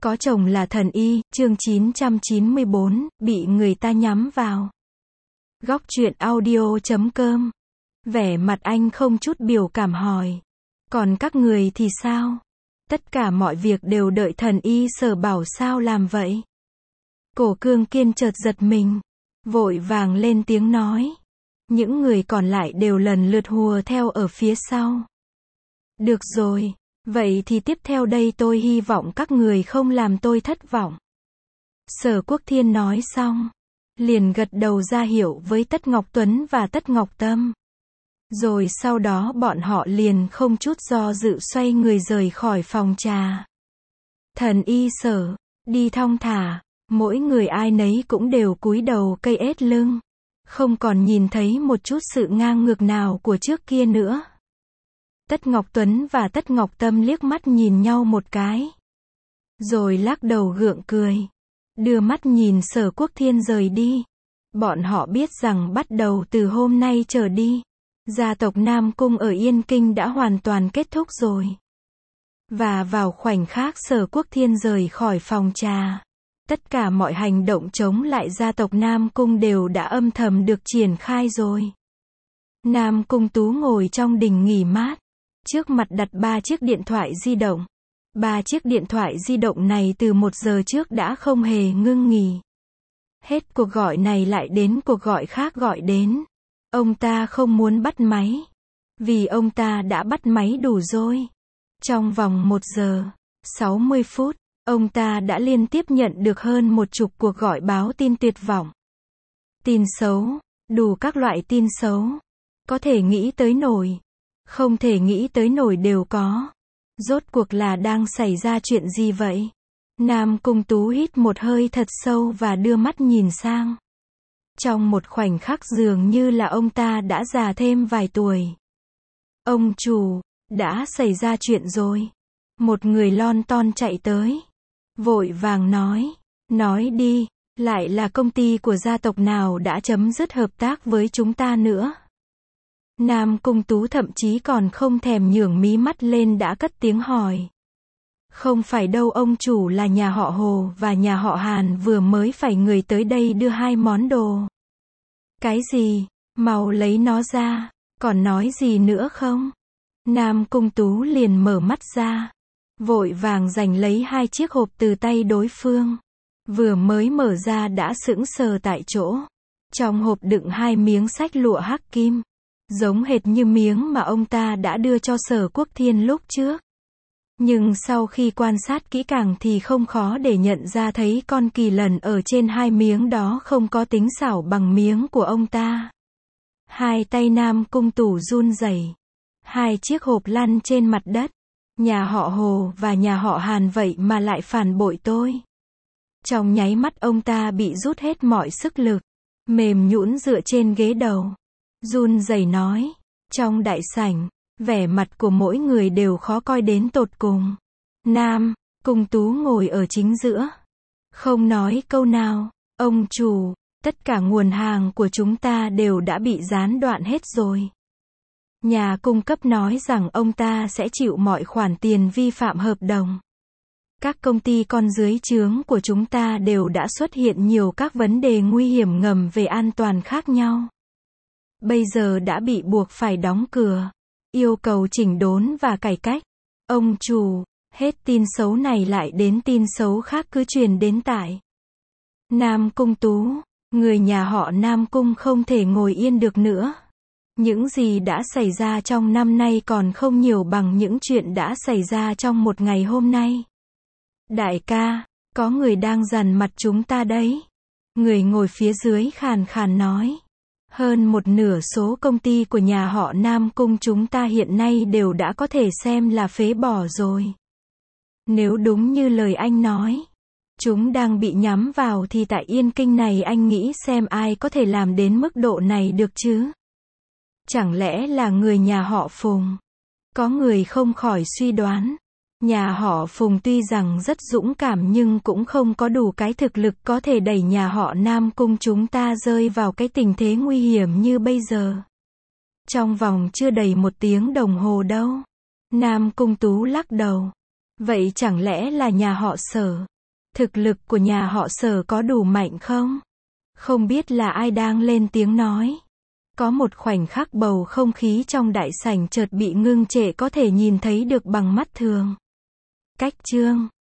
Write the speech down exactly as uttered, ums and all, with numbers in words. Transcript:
Có chồng là thần y, chương chín trăm chín mươi bốn, bị người ta nhắm vào. Góc truyện audio chấm com. Vẻ mặt anh không chút biểu cảm hỏi. Còn các người thì sao? Tất cả mọi việc đều đợi thần y Sở bảo sao làm vậy? Cổ Cương Kiên chợt giật mình, vội vàng lên tiếng nói. Những người còn lại đều lần lượt hùa theo ở phía sau. Được rồi, vậy thì tiếp theo đây tôi hy vọng các người không làm tôi thất vọng. Sở Quốc Thiên nói xong, liền gật đầu ra hiệu với Tất Ngọc Tuấn và Tất Ngọc Tâm. Rồi sau đó bọn họ liền không chút do dự xoay người rời khỏi phòng trà. Thần y Sở, đi thong thả, mỗi người ai nấy cũng đều cúi đầu cây ết lưng. Không còn nhìn thấy một chút sự ngang ngược nào của trước kia nữa. Tất Ngọc Tuấn và Tất Ngọc Tâm liếc mắt nhìn nhau một cái. Rồi lắc đầu gượng cười. Đưa mắt nhìn Sở Quốc Thiên rời đi. Bọn họ biết rằng bắt đầu từ hôm nay trở đi, gia tộc Nam Cung ở Yên Kinh đã hoàn toàn kết thúc rồi. Và vào khoảnh khắc Sở Quốc Thiên rời khỏi phòng trà, tất cả mọi hành động chống lại gia tộc Nam Cung đều đã âm thầm được triển khai rồi. Nam Cung Tú ngồi trong đình nghỉ mát. Trước mặt đặt ba chiếc điện thoại di động. Ba chiếc điện thoại di động này từ một giờ trước đã không hề ngưng nghỉ. Hết cuộc gọi này lại đến cuộc gọi khác gọi đến. Ông ta không muốn bắt máy. Vì ông ta đã bắt máy đủ rồi. Trong vòng một giờ, sáu mươi phút, ông ta đã liên tiếp nhận được hơn một chục cuộc gọi báo tin tuyệt vọng. Tin xấu, đủ các loại tin xấu. Có thể nghĩ tới nổi, không thể nghĩ tới nổi đều có. Rốt cuộc là đang xảy ra chuyện gì vậy? Nam Cung Tú hít một hơi thật sâu và đưa mắt nhìn sang. Trong một khoảnh khắc dường như là ông ta đã già thêm vài tuổi. Ông chủ, đã xảy ra chuyện rồi. Một người lon ton chạy tới. Vội vàng nói. Nói đi, lại là công ty của gia tộc nào đã chấm dứt hợp tác với chúng ta nữa? Nam Cung Tú thậm chí còn không thèm nhường mí mắt lên đã cất tiếng hỏi. Không phải đâu ông chủ, là nhà họ Hồ và nhà họ Hàn vừa mới phải người tới đây đưa hai món đồ. Cái gì? Mau lấy nó ra, còn nói gì nữa không? Nam Cung Tú liền mở mắt ra, vội vàng giành lấy hai chiếc hộp từ tay đối phương. Vừa mới mở ra đã sững sờ tại chỗ. Trong hộp đựng hai miếng xách lụa hắc kim, giống hệt như miếng mà ông ta đã đưa cho Sở Quốc Thiên lúc trước. Nhưng sau khi quan sát kỹ càng thì không khó để nhận ra thấy con kỳ lân ở trên hai miếng đó không có tính xảo bằng miếng của ông ta. Hai tay Nam Cung Tú run rẩy. Hai chiếc hộp lăn trên mặt đất. Nhà họ Hồ và nhà họ Hàn vậy mà lại phản bội tôi. Trong nháy mắt ông ta bị rút hết mọi sức lực, mềm nhũn dựa trên ghế đầu, run rẩy nói. Trong đại sảnh, vẻ mặt của mỗi người đều khó coi đến tột cùng. Nam Cung Tú ngồi ở chính giữa, không nói câu nào. Ông chủ, tất cả nguồn hàng của chúng ta đều đã bị gián đoạn hết rồi. Nhà cung cấp nói rằng ông ta sẽ chịu mọi khoản tiền vi phạm hợp đồng. Các công ty con dưới trướng của chúng ta đều đã xuất hiện nhiều các vấn đề nguy hiểm ngầm về an toàn khác nhau. Bây giờ đã bị buộc phải đóng cửa, yêu cầu chỉnh đốn và cải cách. Ông chủ, hết tin xấu này lại đến tin xấu khác cứ truyền đến tại Nam Cung Tú. Người nhà họ Nam Cung không thể ngồi yên được nữa. Những gì đã xảy ra trong năm nay còn không nhiều bằng những chuyện đã xảy ra trong một ngày hôm nay. Đại ca, có người đang dằn mặt chúng ta đấy. Người ngồi phía dưới khàn khàn nói. Hơn một nửa số công ty của nhà họ Nam Cung chúng ta hiện nay đều đã có thể xem là phế bỏ rồi. Nếu đúng như lời anh nói, chúng đang bị nhắm vào thì tại Yên Kinh này anh nghĩ xem ai có thể làm đến mức độ này được chứ? Chẳng lẽ là người nhà họ Phùng? Có người không khỏi suy đoán. Nhà họ Phùng tuy rằng rất dũng cảm nhưng cũng không có đủ cái thực lực có thể đẩy nhà họ Nam Cung chúng ta rơi vào cái tình thế nguy hiểm như bây giờ. Trong vòng chưa đầy một tiếng đồng hồ đâu. Nam Cung Tú lắc đầu. Vậy chẳng lẽ là nhà họ Sở? Thực lực của nhà họ Sở có đủ mạnh không? Không biết là ai đang lên tiếng nói. Có một khoảnh khắc bầu không khí trong đại sảnh chợt bị ngưng trệ có thể nhìn thấy được bằng mắt thường. Cách chương